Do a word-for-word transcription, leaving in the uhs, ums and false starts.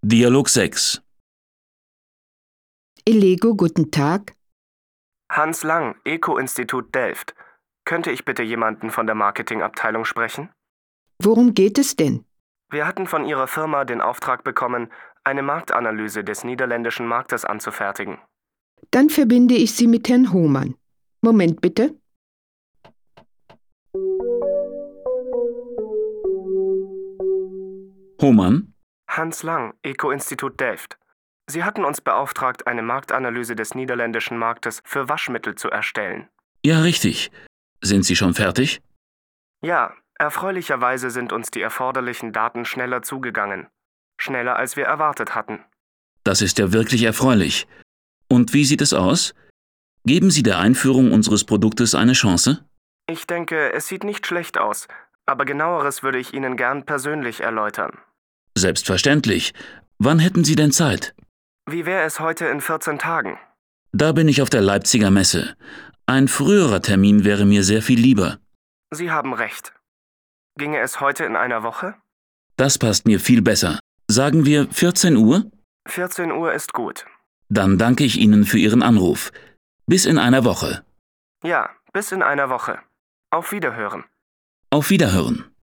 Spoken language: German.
Dialog sechs. Elego, guten Tag. Hans Lang, Eco-Institut Delft. Könnte ich bitte jemanden von der Marketingabteilung sprechen? Worum geht es denn? Wir hatten von Ihrer Firma den Auftrag bekommen, eine Marktanalyse des niederländischen Marktes anzufertigen. Dann verbinde ich Sie mit Herrn Hohmann. Moment bitte. Hohmann? Hans Lang, Eco-Institut Delft. Sie hatten uns beauftragt, eine Marktanalyse des niederländischen Marktes für Waschmittel zu erstellen. Ja, richtig. Sind Sie schon fertig? Ja, erfreulicherweise sind uns die erforderlichen Daten schneller zugegangen. Schneller, als wir erwartet hatten. Das ist ja wirklich erfreulich. Und wie sieht es aus? Geben Sie der Einführung unseres Produktes eine Chance? Ich denke, es sieht nicht schlecht aus, aber genaueres würde ich Ihnen gern persönlich erläutern. Selbstverständlich. Wann hätten Sie denn Zeit? Wie wäre es heute in vierzehn Tagen? Da bin ich auf der Leipziger Messe. Ein früherer Termin wäre mir sehr viel lieber. Sie haben recht. Ginge es heute in einer Woche? Das passt mir viel besser. Sagen wir vierzehn Uhr? vierzehn Uhr ist gut. Dann danke ich Ihnen für Ihren Anruf. Bis in einer Woche. Ja, bis in einer Woche. Auf Wiederhören. Auf Wiederhören.